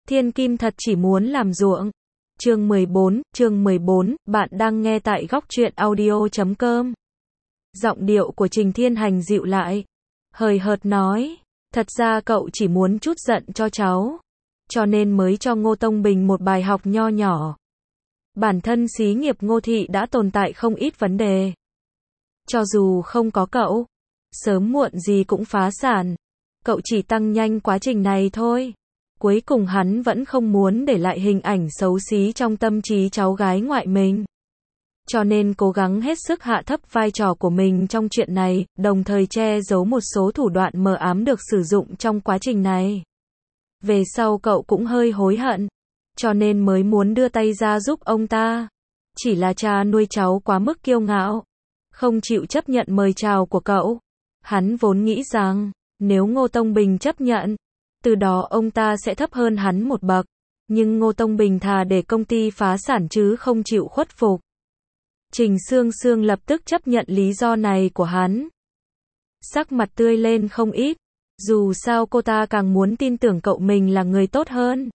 Thiên Kim thật chỉ muốn làm ruộng. Chương 14, bạn đang nghe tại góc truyện audio.com. Giọng điệu của Trình Thiên Hành dịu lại, hời hợt nói, thật ra cậu chỉ muốn trút giận cho cháu, cho nên mới cho Ngô Tông Bình một bài học nho nhỏ. Bản thân xí nghiệp Ngô Thị đã tồn tại không ít vấn đề. Cho dù không có cậu, sớm muộn gì cũng phá sản. Cậu chỉ tăng nhanh quá trình này thôi. Cuối cùng hắn vẫn không muốn để lại hình ảnh xấu xí trong tâm trí cháu gái ngoại mình. Cho nên cố gắng hết sức hạ thấp vai trò của mình trong chuyện này, đồng thời che giấu một số thủ đoạn mờ ám được sử dụng trong quá trình này. Về sau cậu cũng hơi hối hận, cho nên mới muốn đưa tay ra giúp ông ta. Chỉ là cha nuôi cháu quá mức kiêu ngạo, không chịu chấp nhận mời chào của cậu. Hắn vốn nghĩ rằng, nếu Ngô Tông Bình chấp nhận, từ đó ông ta sẽ thấp hơn hắn một bậc. Nhưng Ngô Tông Bình thà để công ty phá sản chứ không chịu khuất phục. Trình Sương Sương lập tức chấp nhận lý do này của hắn. Sắc mặt tươi lên không ít. Dù sao cô ta càng muốn tin tưởng cậu mình là người tốt hơn.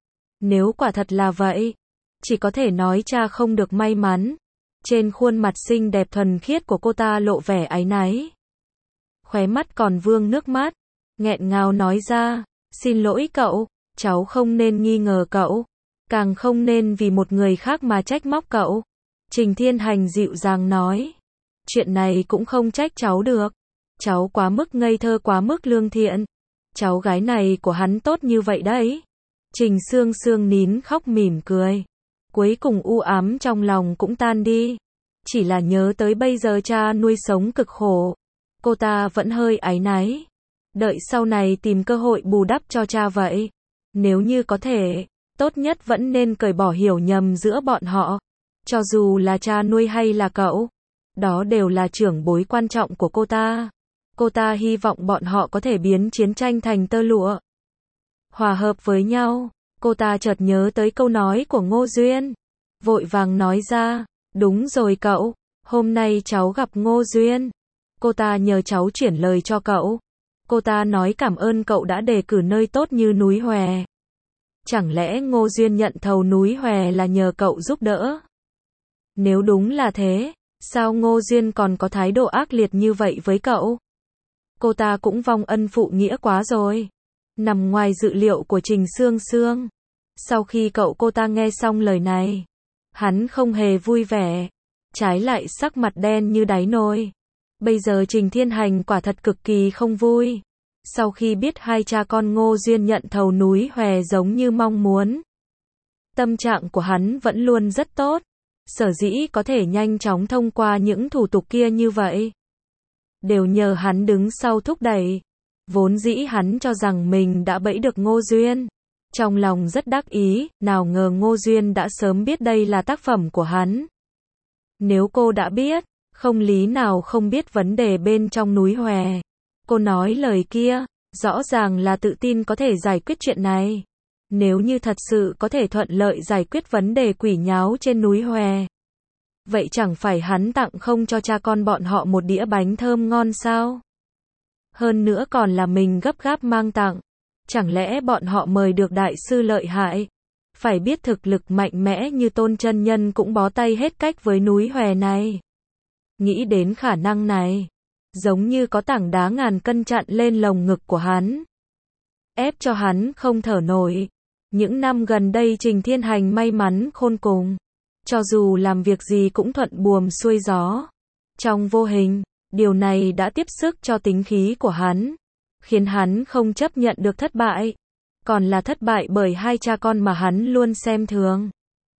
Nếu quả thật là vậy, chỉ có thể nói cha không được may mắn. Trên khuôn mặt xinh đẹp thuần khiết của cô ta lộ vẻ áy náy. Khóe mắt còn vương nước mắt, nghẹn ngào nói ra, xin lỗi cậu, cháu không nên nghi ngờ cậu, càng không nên vì một người khác mà trách móc cậu. Trình Thiên Hành dịu dàng nói, chuyện này cũng không trách cháu được, cháu quá mức ngây thơ quá mức lương thiện, cháu gái này của hắn tốt như vậy đấy. Trình Sương Sương nín khóc mỉm cười, cuối cùng u ám trong lòng cũng tan đi, chỉ là nhớ tới bây giờ cha nuôi sống cực khổ, cô ta vẫn hơi áy náy. Đợi sau này tìm cơ hội bù đắp cho cha vậy. Nếu như có thể, tốt nhất vẫn nên cởi bỏ hiểu nhầm giữa bọn họ. Cho dù là cha nuôi hay là cậu, đó đều là trưởng bối quan trọng của cô ta. Cô ta hy vọng bọn họ có thể biến chiến tranh thành tơ lụa, hòa hợp với nhau. Cô ta chợt nhớ tới câu nói của Ngô Duyên, vội vàng nói ra, đúng rồi cậu, hôm nay cháu gặp Ngô Duyên. Cô ta nhờ cháu chuyển lời cho cậu. Cô ta nói cảm ơn cậu đã đề cử nơi tốt như núi Hòe. Chẳng lẽ Ngô Duyên nhận thầu núi Hòe là nhờ cậu giúp đỡ? Nếu đúng là thế, sao Ngô Duyên còn có thái độ ác liệt như vậy với cậu? Cô ta cũng vong ân phụ nghĩa quá rồi. Nằm ngoài dự liệu của Trình Sương Sương. Sau khi cô ta nghe xong lời này, hắn không hề vui vẻ, trái lại sắc mặt đen như đáy nồi. Bây giờ Trình Thiên Hành quả thật cực kỳ không vui. Sau khi biết hai cha con Ngô Duyên nhận thầu núi Hòe giống như mong muốn, tâm trạng của hắn vẫn luôn rất tốt. Sở dĩ có thể nhanh chóng thông qua những thủ tục kia như vậy, đều nhờ hắn đứng sau thúc đẩy. Vốn dĩ hắn cho rằng mình đã bẫy được Ngô Duyên. Trong lòng rất đắc ý, nào ngờ Ngô Duyên đã sớm biết đây là tác phẩm của hắn. Nếu cô đã biết, không lý nào không biết vấn đề bên trong núi Hòe. Cô nói lời kia, rõ ràng là tự tin có thể giải quyết chuyện này. Nếu như thật sự có thể thuận lợi giải quyết vấn đề quỷ nháo trên núi Hòe, vậy chẳng phải hắn tặng không cho cha con bọn họ một đĩa bánh thơm ngon sao? Hơn nữa còn là mình gấp gáp mang tặng. Chẳng lẽ bọn họ mời được đại sư lợi hại? Phải biết thực lực mạnh mẽ như Tôn Chân Nhân cũng bó tay hết cách với núi Hòe này. Nghĩ đến khả năng này, giống như có tảng đá ngàn cân chặn lên lồng ngực của hắn, ép cho hắn không thở nổi. Những năm gần đây Trình Thiên Hành may mắn khôn cùng, cho dù làm việc gì cũng thuận buồm xuôi gió. Trong vô hình, điều này đã tiếp sức cho tính khí của hắn, khiến hắn không chấp nhận được thất bại, còn là thất bại bởi hai cha con mà hắn luôn xem thường.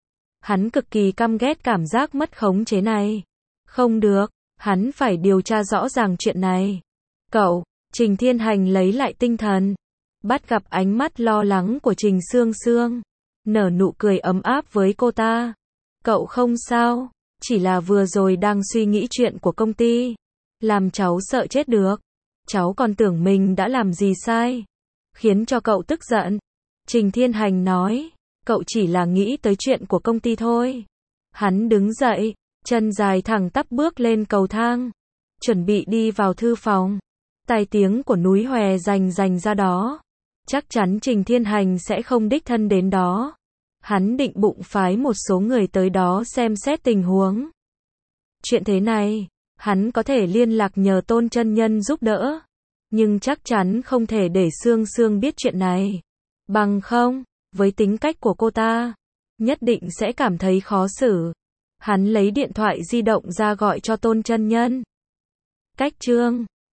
Hắn cực kỳ căm ghét cảm giác mất khống chế này. Không được, hắn phải điều tra rõ ràng chuyện này. Cậu, Trình Thiên Hành lấy lại tinh thần, bắt gặp ánh mắt lo lắng của Trình Sương Sương, nở nụ cười ấm áp với cô ta. Cậu không sao, chỉ là vừa rồi đang suy nghĩ chuyện của công ty, làm cháu sợ chết được. Cháu còn tưởng mình đã làm gì sai, khiến cho cậu tức giận. Trình Thiên Hành nói, cậu chỉ là nghĩ tới chuyện của công ty thôi. Hắn đứng dậy, chân dài thẳng tắp bước lên cầu thang, chuẩn bị đi vào thư phòng. Tai tiếng của núi Hòe rành rành ra đó. Chắc chắn Trình Thiên Hành sẽ không đích thân đến đó. Hắn định bụng phái một số người tới đó xem xét tình huống. Chuyện thế này, hắn có thể liên lạc nhờ Tôn chân nhân giúp đỡ. Nhưng chắc chắn không thể để Sương Sương biết chuyện này. Bằng không, với tính cách của cô ta, nhất định sẽ cảm thấy khó xử. Hắn lấy điện thoại di động ra gọi cho Tôn chân nhân. Cách chương